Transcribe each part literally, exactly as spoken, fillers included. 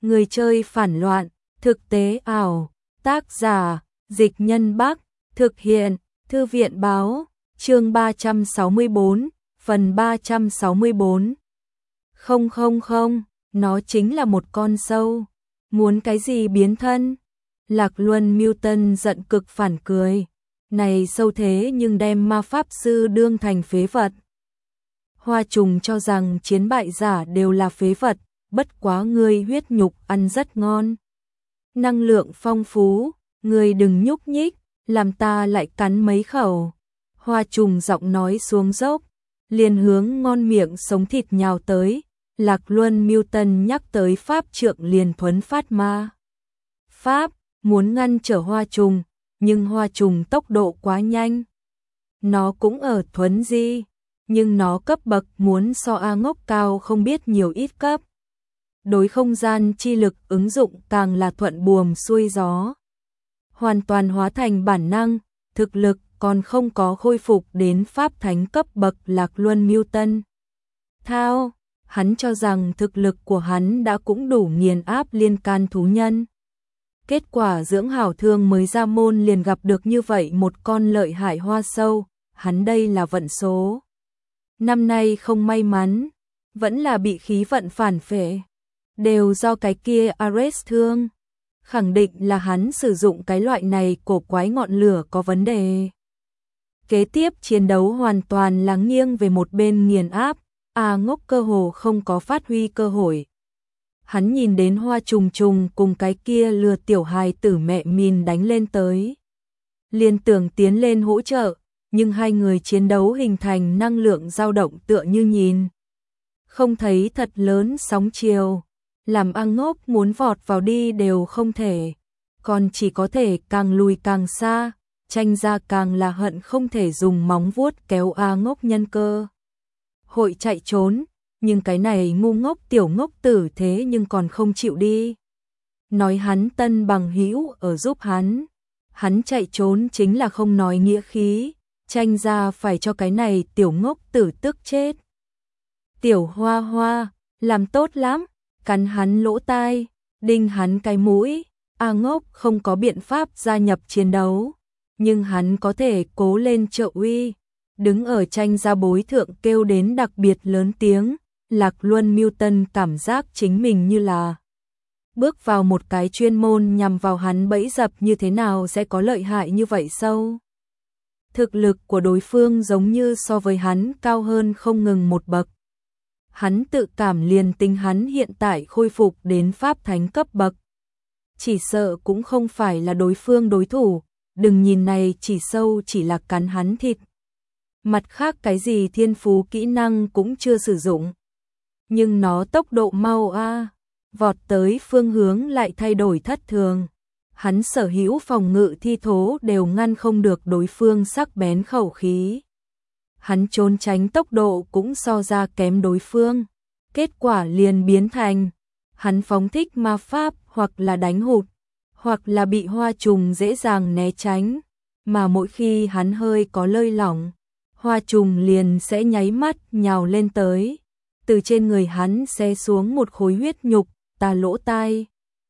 Người chơi phản loạn, thực tế ảo, tác giả, Dịch Nhân Bắc, thực hiện, Thư viện báo, chương ba trăm sáu mươi tư, phần ba trăm sáu mươi tư. Không không không, nó chính là một con sâu, muốn cái gì biến thân? Lạc Luân Milton giận cực phản cười, này sâu thế nhưng đem ma pháp sư đương thành phế vật. Hoa Trùng cho rằng chiến bại giả đều là phế vật, bất quá ngươi huyết nhục ăn rất ngon. Năng lượng phong phú, ngươi đừng nhúc nhích, làm ta lại cắn mấy khẩu. Hoa Trùng giọng nói xuống dốc, liền hướng ngon miệng sống thịt nhào tới. Lạc Luân Milton nhắc tới pháp trượng liền thuấn phát ma pháp, muốn ngăn trở Hoa Trùng, nhưng Hoa Trùng tốc độ quá nhanh. Nó cũng ở thuấn di, nhưng nó cấp bậc muốn so A Ngốc cao không biết nhiều ít cấp. Đối không gian chi lực ứng dụng càng là thuận buồm xuôi gió. Hoàn toàn hóa thành bản năng, thực lực còn không có khôi phục đến pháp thánh cấp bậc Lạc Luân Milton. Thao, hắn cho rằng thực lực của hắn đã cũng đủ nghiền áp liên can thú nhân. Kết quả dưỡng hảo thương mới ra môn liền gặp được như vậy một con lợi hại hoa sâu, hắn đây là vận số. Năm nay không may mắn, vẫn là bị khí vận phản phệ, đều do cái kia Ares thương. Khẳng định là hắn sử dụng cái loại này cổ quái ngọn lửa có vấn đề. Kế tiếp chiến đấu hoàn toàn là nghiêng về một bên nghiền áp, A Ngốc cơ hồ không có phát huy cơ hội. Hắn nhìn đến Hoa Trùng Trùng cùng cái kia lừa tiểu hài tử mẹ mìn đánh lên tới. Liên tưởng tiến lên hỗ trợ, nhưng hai người chiến đấu hình thành năng lượng dao động tựa như nhìn. Không thấy thật lớn sóng chiều, làm A Ngốc muốn vọt vào đi đều không thể, còn chỉ có thể càng lùi càng xa, tranh ra càng là hận không thể dùng móng vuốt kéo A Ngốc nhân cơ. Hội chạy trốn, nhưng cái này ngu ngốc tiểu ngốc tử thế nhưng còn không chịu đi. Nói hắn tân bằng hữu ở giúp hắn, hắn chạy trốn chính là không nói nghĩa khí, tranh ra phải cho cái này tiểu ngốc tử tức chết. Tiểu Hoa Hoa, làm tốt lắm, cắn hắn lỗ tai, đinh hắn cái mũi. A Ngốc không có biện pháp gia nhập chiến đấu, nhưng hắn có thể cố lên trợ uy. Đứng ở tranh ra bối thượng kêu đến đặc biệt lớn tiếng, Lạc Luân Milton cảm giác chính mình như là bước vào một cái chuyên môn nhằm vào hắn bẫy dập, như thế nào sẽ có lợi hại như vậy sâu. Thực lực của đối phương giống như so với hắn cao hơn không ngừng một bậc. Hắn tự cảm liền tính hắn hiện tại khôi phục đến pháp thánh cấp bậc, chỉ sợ cũng không phải là đối phương đối thủ, đừng nhìn này chỉ sâu chỉ là cắn hắn thịt. Mặt khác cái gì thiên phú kỹ năng cũng chưa sử dụng. Nhưng nó tốc độ mau a, vọt tới phương hướng lại thay đổi thất thường. Hắn sở hữu phòng ngự thi thố đều ngăn không được đối phương sắc bén khẩu khí. Hắn trốn tránh tốc độ cũng so ra kém đối phương. Kết quả liền biến thành, hắn phóng thích ma pháp hoặc là đánh hụt, hoặc là bị Hoa Trùng dễ dàng né tránh. Mà mỗi khi hắn hơi có lơi lỏng, Hoa Trùng liền sẽ nháy mắt nhào lên tới, từ trên người hắn xé xuống một khối huyết nhục, ta lỗ tai.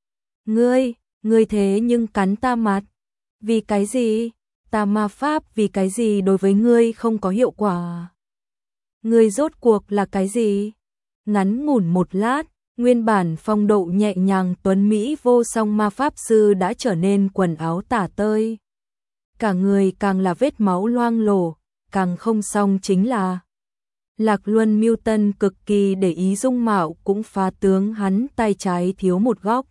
Ngươi, ngươi thế nhưng cắn ta mặt. Vì cái gì? Ta ma pháp vì cái gì đối với ngươi không có hiệu quả? Ngươi rốt cuộc là cái gì? Ngắn ngủn một lát, nguyên bản phong độ nhẹ nhàng tuấn Mỹ vô song ma pháp sư đã trở nên quần áo tả tơi. Cả người càng là vết máu loang lổ. Càng không xong chính là Lạc Luân Milton cực kỳ để ý dung mạo cũng phá tướng, hắn tay trái thiếu một góc,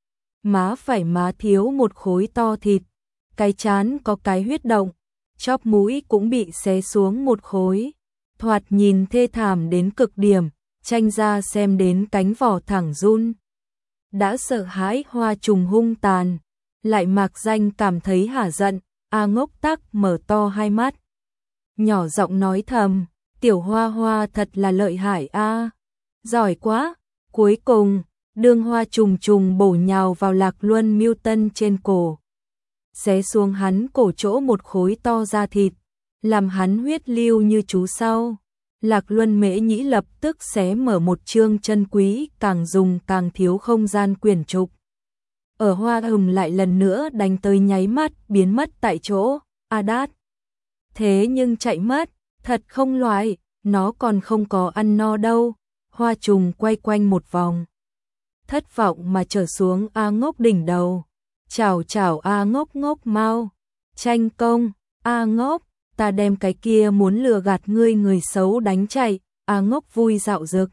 má phải má thiếu một khối to thịt, cái trán có cái huyết động, chóp mũi cũng bị xé xuống một khối, thoạt nhìn thê thảm đến cực điểm, tranh ra xem đến cánh vỏ thẳng run. Đã sợ hãi Hoa Trùng hung tàn, lại mạc danh cảm thấy hả giận. A Ngốc tắc mở to hai mắt, nhỏ giọng nói thầm, tiểu Hoa Hoa thật là lợi hại a, giỏi quá. Cuối cùng, đương Hoa Trùng Trùng bổ nhào vào Lạc Luân Milton trên cổ, xé xuống hắn cổ chỗ một khối to da thịt, làm hắn huyết lưu như chú sau. Lạc Luân Mễ Nhĩ lập tức xé mở một chương chân quý, càng dùng càng thiếu không gian quyển trục. Ở hoa hồng lại lần nữa đánh tới nháy mắt, biến mất tại chỗ. A Đát. Thế nhưng chạy mất, thật không loại, nó còn không có ăn no đâu. Hoa trùng quay quanh một vòng, thất vọng mà trở xuống A Ngốc đỉnh đầu. Chào chào A Ngốc ngốc mau, tranh công, A Ngốc, ta đem cái kia muốn lừa gạt ngươi người xấu đánh chạy. A Ngốc vui dạo dực,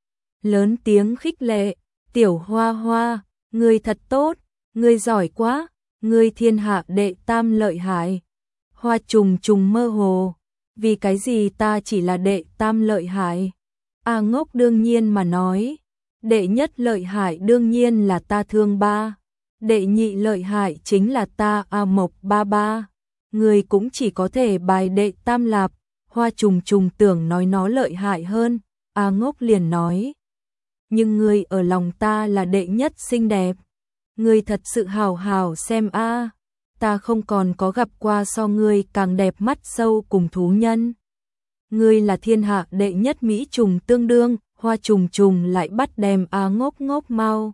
lớn tiếng khích lệ, tiểu hoa hoa, ngươi thật tốt, ngươi giỏi quá, ngươi thiên hạ đệ tam lợi hại. Hoa trùng trùng mơ hồ, vì cái gì ta chỉ là đệ tam lợi hại? A Ngốc đương nhiên mà nói, đệ nhất lợi hại đương nhiên là ta Thương Ba, đệ nhị lợi hại chính là ta A Mộc Ba Ba, người cũng chỉ có thể bài đệ tam lạp. Hoa trùng trùng tưởng nói nó lợi hại hơn, A Ngốc liền nói, nhưng ngươi ở lòng ta là đệ nhất xinh đẹp, ngươi thật sự hào hào xem a, ta không còn có gặp qua so ngươi càng đẹp mắt sâu cùng thú nhân. Ngươi là thiên hạ đệ nhất mỹ trùng tương đương. Hoa trùng trùng lại bắt đem A Ngốc ngốc mau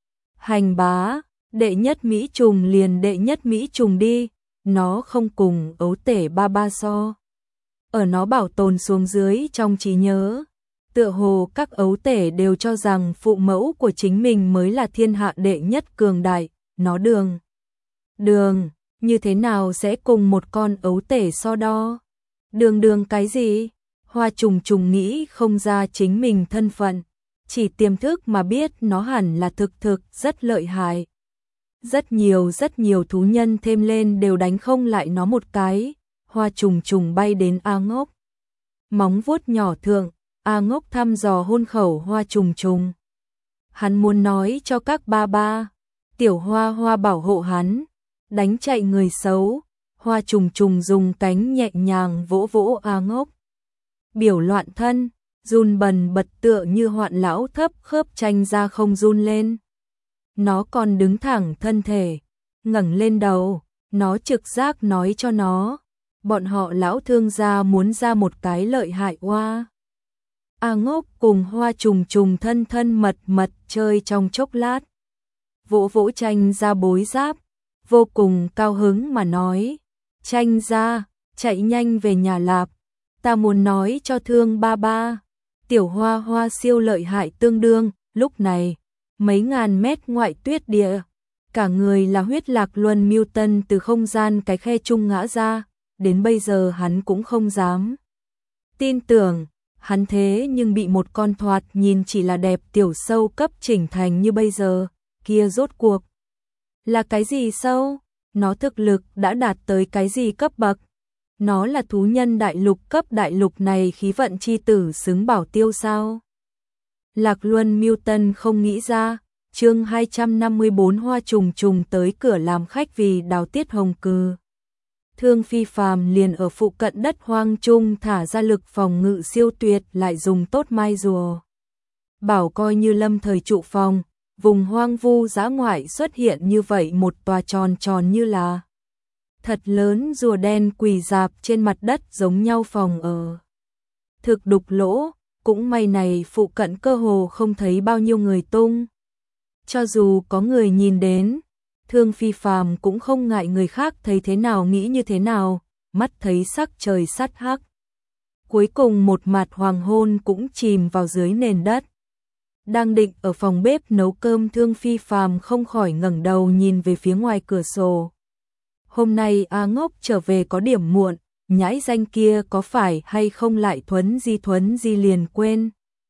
hành bá, đệ nhất mỹ trùng liền đệ nhất mỹ trùng đi, nó không cùng ấu tể ba ba so. Ở nó bảo tồn xuống dưới trong trí nhớ, tựa hồ các ấu tể đều cho rằng phụ mẫu của chính mình mới là thiên hạ đệ nhất cường đại. Nó đường đường như thế nào sẽ cùng một con ấu tể so đo? Đường đường cái gì? Hoa trùng trùng nghĩ không ra chính mình thân phận, chỉ tiềm thức mà biết nó hẳn là thực thực rất lợi hại. Rất nhiều rất nhiều thú nhân thêm lên đều đánh không lại nó một cái. Hoa trùng trùng bay đến A Ngốc, móng vuốt nhỏ thượng. A Ngốc thăm dò hôn khẩu hoa trùng trùng. Hắn muốn nói cho các ba ba, tiểu hoa hoa bảo hộ hắn, đánh chạy người xấu. Hoa trùng trùng dùng cánh nhẹ nhàng vỗ vỗ A Ngốc. Biểu loạn thân, run bần bật tựa như hoạn lão thấp khớp tranh ra không run lên. Nó còn đứng thẳng thân thể, ngẩng lên đầu, nó trực giác nói cho nó, bọn họ lão Thương gia muốn ra một cái lợi hại hoa. A Ngốc cùng hoa trùng trùng thân thân mật mật chơi trong chốc lát. Vỗ vỗ tranh ra bối giáp, vô cùng cao hứng mà nói, tranh ra, chạy nhanh về nhà lạp, ta muốn nói cho Thương ba ba, tiểu hoa hoa siêu lợi hại tương đương. Lúc này, mấy ngàn mét ngoại tuyết địa, cả người là huyết Lạc Luân Miêu Tân từ không gian cái khe trung ngã ra, đến bây giờ hắn cũng không dám tin tưởng, hắn thế nhưng bị một con thoạt nhìn chỉ là đẹp tiểu sâu cấp chỉnh thành như bây giờ, kia rốt cuộc là cái gì sâu? Nó thực lực đã đạt tới cái gì cấp bậc? Nó là thú nhân đại lục cấp đại lục này khí vận chi tử xứng bảo tiêu sao? Lạc Luân Miêu Tân không nghĩ ra. Chương hai trăm năm mươi bốn Hoa trùng trùng tới cửa làm khách vì đào tiết hồng cừ. Thương Phi Phàm liền ở phụ cận đất hoang trung thả ra lực phòng ngự siêu tuyệt, lại dùng tốt mai rùa bảo coi như lâm thời trụ phòng. Vùng hoang vu dã ngoại xuất hiện như vậy một tòa tròn tròn như là thật lớn rùa đen quỳ rạp trên mặt đất giống nhau phòng ở. Thực đục lỗ, cũng may này phụ cận cơ hồ không thấy bao nhiêu người tung. Cho dù có người nhìn đến, Thương Phi Phàm cũng không ngại người khác thấy thế nào nghĩ như thế nào, mắt thấy sắc trời sắt hắc. Cuối cùng một mặt hoàng hôn cũng chìm vào dưới nền đất. Đang định ở phòng bếp nấu cơm, Thương Phi Phàm không khỏi ngẩng đầu nhìn về phía ngoài cửa sổ. Hôm nay A Ngốc trở về có điểm muộn, nhãi danh kia có phải hay không lại thuấn di thuấn di liền quên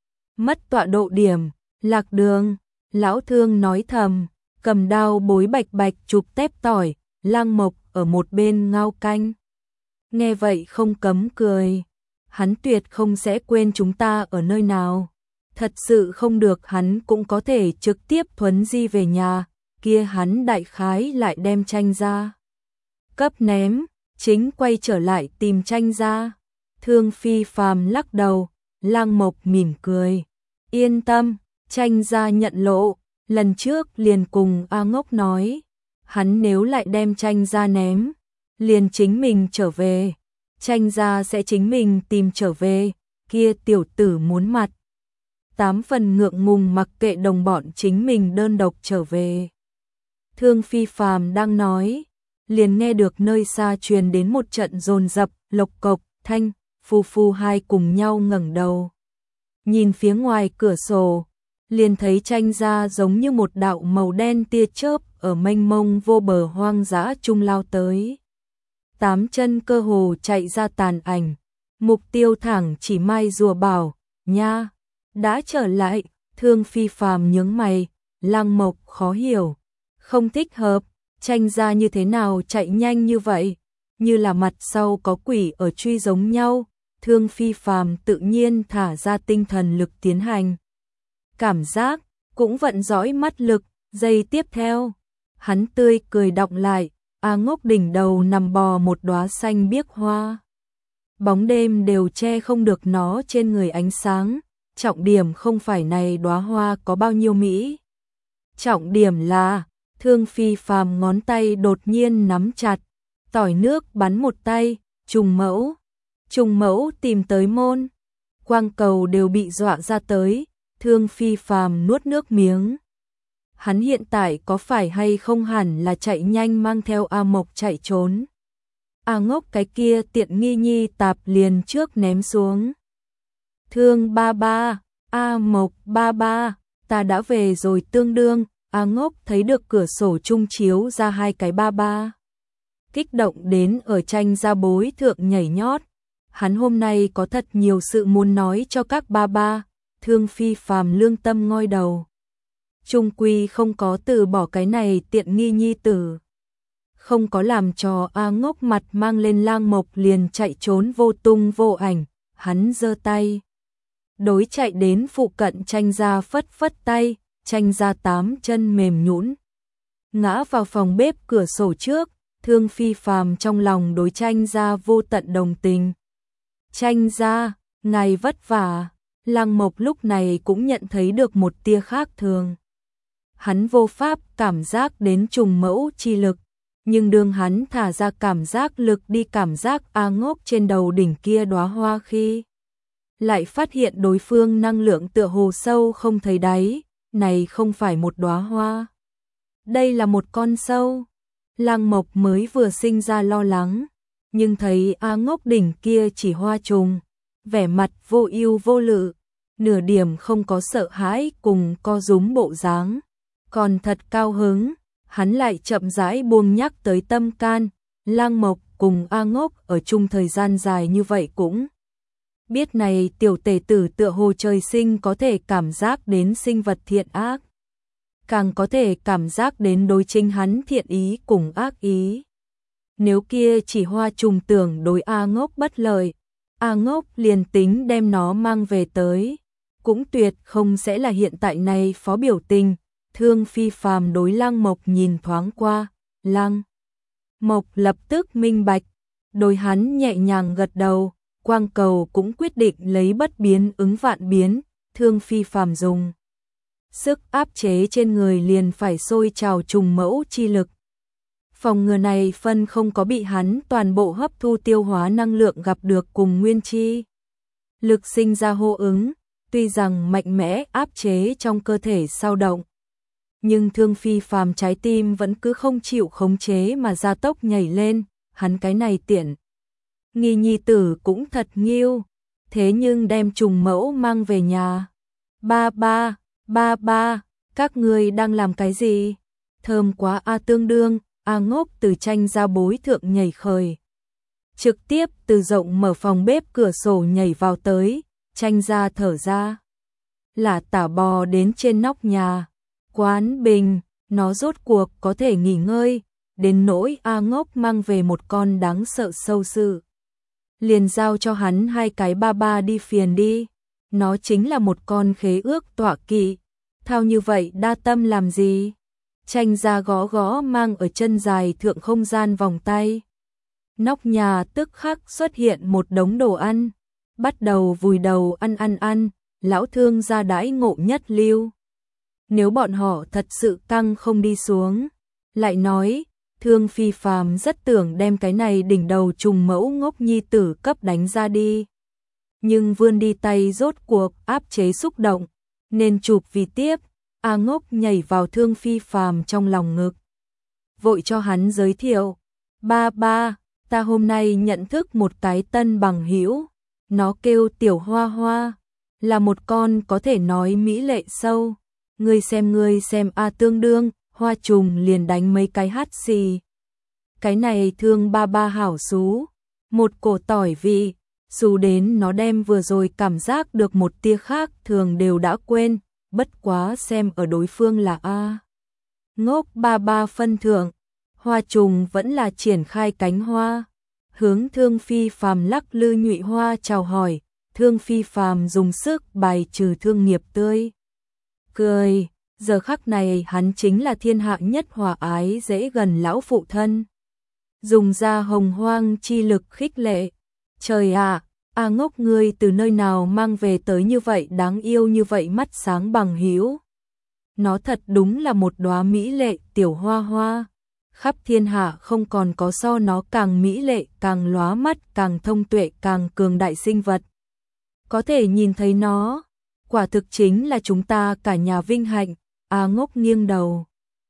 mất tọa độ điểm, lạc đường. Lão Thương nói thầm, cầm đao bối bạch bạch chụp tép tỏi. Lang Mộc ở một bên ngao canh, nghe vậy không cấm cười, hắn tuyệt không sẽ quên chúng ta ở nơi nào. Thật sự không được hắn cũng có thể trực tiếp thuấn di về nhà, kia hắn đại khái lại đem tranh ra cấp ném, chính quay trở lại tìm tranh ra. Thương Phi Phàm lắc đầu. Lang Mộc mỉm cười, yên tâm, tranh ra nhận lộ, lần trước liền cùng A Ngốc nói, hắn nếu lại đem tranh ra ném, liền chính mình trở về, tranh ra sẽ chính mình tìm trở về, kia tiểu tử muốn mặt. Tám phần ngượng ngùng mặc kệ đồng bọn chính mình đơn độc trở về. Thương Phi Phàm đang nói, liền nghe được nơi xa truyền đến một trận dồn dập, lộc cộc, thanh, phu phu hai cùng nhau ngẩng đầu. Nhìn phía ngoài cửa sổ, liền thấy Tranh Gia giống như một đạo màu đen tia chớp ở mênh mông vô bờ hoang dã trung lao tới. Tám chân cơ hồ chạy ra tàn ảnh, mục tiêu thẳng chỉ Mai Rùa Bảo, nha, đã trở lại. Thương Phi Phàm nhướng mày, Lăng Mộc khó hiểu, không thích hợp, Tranh Gia như thế nào chạy nhanh như vậy, như là mặt sau có quỷ ở truy giống nhau. Thương Phi Phàm tự nhiên thả ra tinh thần lực tiến hành cảm giác, cũng vận dõi mắt lực. Giây tiếp theo, hắn tươi cười đọng lại, A Ngốc đỉnh đầu nằm bò một đóa xanh biếc hoa. Bóng đêm đều che không được nó trên người ánh sáng, trọng điểm không phải này đóa hoa có bao nhiêu mỹ. Trọng điểm là, Thương Phi Phàm ngón tay đột nhiên nắm chặt, tỏi nước bắn một tay, trùng mẫu. Trùng mẫu tìm tới môn, quang cầu đều bị dọa ra tới. Thương Phi Phàm nuốt nước miếng. Hắn hiện tại có phải hay không hẳn là chạy nhanh mang theo A Mộc chạy trốn. A Ngốc cái kia tiện nghi nhi tạp liền trước ném xuống. Thương ba ba, A Mộc ba ba, ta đã về rồi tương đương. A Ngốc thấy được cửa sổ trung chiếu ra hai cái ba ba. Kích động đến ở Tranh Gia bối thượng nhảy nhót. Hắn hôm nay có thật nhiều sự muốn nói cho các ba ba. Thương Phi Phàm lương tâm ngoi đầu. Trung quy không có từ bỏ cái này tiện nghi nhi tử. Không có làm cho A Ngốc mặt mang lên Lang Mộc liền chạy trốn vô tung vô ảnh. Hắn giơ tay, đối chạy đến phụ cận Tranh Gia phất phất tay. Tranh Gia tám chân mềm nhũn, ngã vào phòng bếp cửa sổ trước. Thương Phi Phàm trong lòng đối Tranh Gia vô tận đồng tình. Tranh Gia, ngài vất vả. Lăng Mộc lúc này cũng nhận thấy được một tia khác thường. Hắn vô pháp cảm giác đến trùng mẫu chi lực, nhưng đương hắn thả ra cảm giác lực đi cảm giác A Ngốc trên đầu đỉnh kia đóa hoa khi, lại phát hiện đối phương năng lượng tựa hồ sâu không thấy đáy, này không phải một đóa hoa. Đây là một con sâu. Lăng Mộc mới vừa sinh ra lo lắng, nhưng thấy A Ngốc đỉnh kia chỉ hoa trùng, vẻ mặt vô ưu vô lự, nửa điểm không có sợ hãi cùng co rúm bộ dáng, còn thật cao hứng. Hắn lại chậm rãi buông nhắc tới tâm can. Lang Mộc cùng A Ngốc ở chung thời gian dài như vậy cũng biết này tiểu tể tử tựa hồ trời sinh có thể cảm giác đến sinh vật thiện ác, càng có thể cảm giác đến đối chính hắn thiện ý cùng ác ý. Nếu kia chỉ hoa trùng tưởng đối A Ngốc bất lợi, A Ngốc liền tính đem nó mang về tới, cũng tuyệt không sẽ là hiện tại này phó biểu tình. Thương Phi Phàm đối Lang Mộc nhìn thoáng qua, Lang Mộc lập tức minh bạch, đối hắn nhẹ nhàng gật đầu. Quang cầu cũng quyết định lấy bất biến ứng vạn biến. Thương Phi Phàm dùng sức áp chế trên người liền phải sôi trào trùng mẫu chi lực. Phòng ngừa này phân không có bị hắn toàn bộ hấp thu tiêu hóa năng lượng gặp được cùng nguyên chi lực sinh ra hô ứng, tuy rằng mạnh mẽ áp chế trong cơ thể sao động, nhưng Thương Phi Phàm trái tim vẫn cứ không chịu khống chế mà gia tốc nhảy lên. Hắn cái này tiện nghi nhi tử cũng thật nghiêu, thế nhưng đem trùng mẫu mang về nhà. Ba ba, ba ba, các ngươi đang làm cái gì? Thơm quá a. Tương đương, A Ngốc từ Tranh Gia bối thượng nhảy khởi, trực tiếp từ rộng mở phòng bếp cửa sổ nhảy vào tới. Tranh Gia thở ra, là tả bò đến trên nóc nhà. Quán bình, nó rốt cuộc có thể nghỉ ngơi, đến nỗi A Ngốc mang về một con đáng sợ sâu sự. Liền giao cho hắn hai cái ba ba đi phiền đi, nó chính là một con khế ước tọa kỵ, thao như vậy đa tâm làm gì? Tranh Gia gõ gõ mang ở chân dài thượng không gian vòng tay. Nóc nhà tức khắc xuất hiện một đống đồ ăn, bắt đầu vùi đầu ăn ăn ăn. Lão Thương gia đãi ngộ nhất lưu. Nếu bọn họ thật sự căng không đi xuống, lại nói, Thương Phi Phàm rất tưởng đem cái này đỉnh đầu trùng mẫu ngốc nhi tử cấp đánh ra đi. nhưng vươn đi tay rốt cuộc áp chế xúc động, nên chụp vì tiếp. A Ngốc nhảy vào Thương Phi Phàm trong lòng ngực, vội cho hắn giới thiệu, ba ba, ta hôm nay nhận thức một cái tân bằng hữu, nó kêu Tiểu Hoa Hoa, là một con có thể nói mỹ lệ sâu, ngươi xem ngươi xem a tương đương, Hoa Trùng liền đánh mấy cái hắt xì. Cái này Thương ba ba hảo xú, một cổ tỏi vị, xú đến nó đem vừa rồi cảm giác được một tia khác thường đều đã quên, bất quá xem ở đối phương là A Ngốc ba ba phân thượng, Hoa Trùng vẫn là triển khai cánh hoa, hướng Thương Phi Phàm lắc lư nhụy hoa chào hỏi. Thương Phi Phàm dùng sức bài trừ thương nghiệp tươi cười, giờ khắc này hắn chính là thiên hạ nhất hòa ái dễ gần lão phụ thân. Dùng ra hồng hoang chi lực khích lệ, trời ạ, A Ngốc ngươi từ nơi nào mang về tới như vậy đáng yêu như vậy mắt sáng bằng hữu. Nó thật đúng là một đóa mỹ lệ tiểu hoa hoa, khắp thiên hạ không còn có so nó càng mỹ lệ, càng lóa mắt, càng thông tuệ, càng cường đại sinh vật. Có thể nhìn thấy nó, quả thực chính là chúng ta cả nhà vinh hạnh. A Ngốc nghiêng đầu.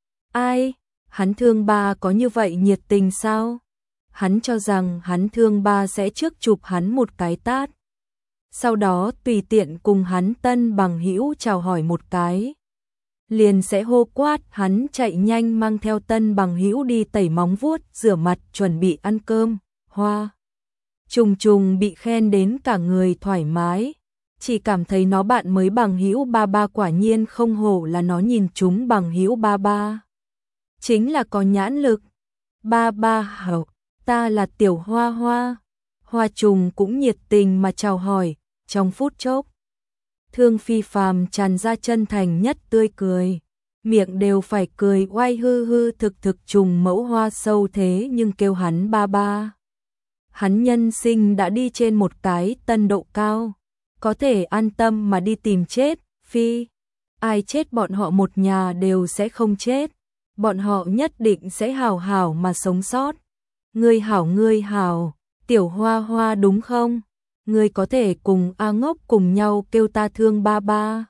Ai, hắn Thương ba có như vậy nhiệt tình sao? Hắn cho rằng hắn Thương ba sẽ trước chụp hắn một cái tát, sau đó tùy tiện cùng hắn tân bằng hữu chào hỏi một cái, liền sẽ hô quát hắn chạy nhanh mang theo tân bằng hữu đi tẩy móng vuốt, rửa mặt, chuẩn bị ăn cơm. Hoa Trùng Trùng bị khen đến cả người thoải mái, chỉ cảm thấy nó bạn mới bằng hữu ba ba quả nhiên không hổ là nó nhìn chúng bằng hữu ba ba. Chính là có nhãn lực. Ba ba hảo, ta là Tiểu Hoa Hoa. Hoa Trùng cũng nhiệt tình mà chào hỏi, trong phút chốc. Thương Phi Phàm tràn ra chân thành nhất tươi cười, miệng đều phải cười oai hư hư thực thực trùng mẫu hoa sâu thế nhưng kêu hắn ba ba. Hắn nhân sinh đã đi trên một cái tân độ cao, có thể an tâm mà đi tìm chết. Phi, ai chết bọn họ một nhà đều sẽ không chết, bọn họ nhất định sẽ hảo hảo mà sống sót. Ngươi hảo ngươi hảo, Tiểu Hoa Hoa đúng không? Ngươi có thể cùng A Ngốc cùng nhau kêu ta Thương ba ba.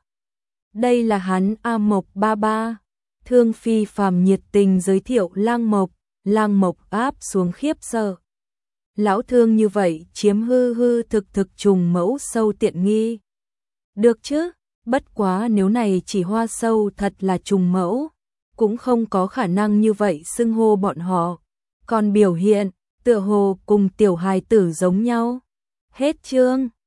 Đây là hắn A Mộc ba ba. Thương Phi Phàm nhiệt tình giới thiệu Lang Mộc, Lang Mộc áp xuống khiếp sợ. Lão Thương như vậy chiếm hư hư thực thực trùng mẫu sâu tiện nghi. Được chứ, bất quá nếu này chỉ hoa sâu thật là trùng mẫu, cũng không có khả năng như vậy xưng hô bọn họ. Còn biểu hiện, tựa hồ cùng tiểu hài tử giống nhau. Hết chương.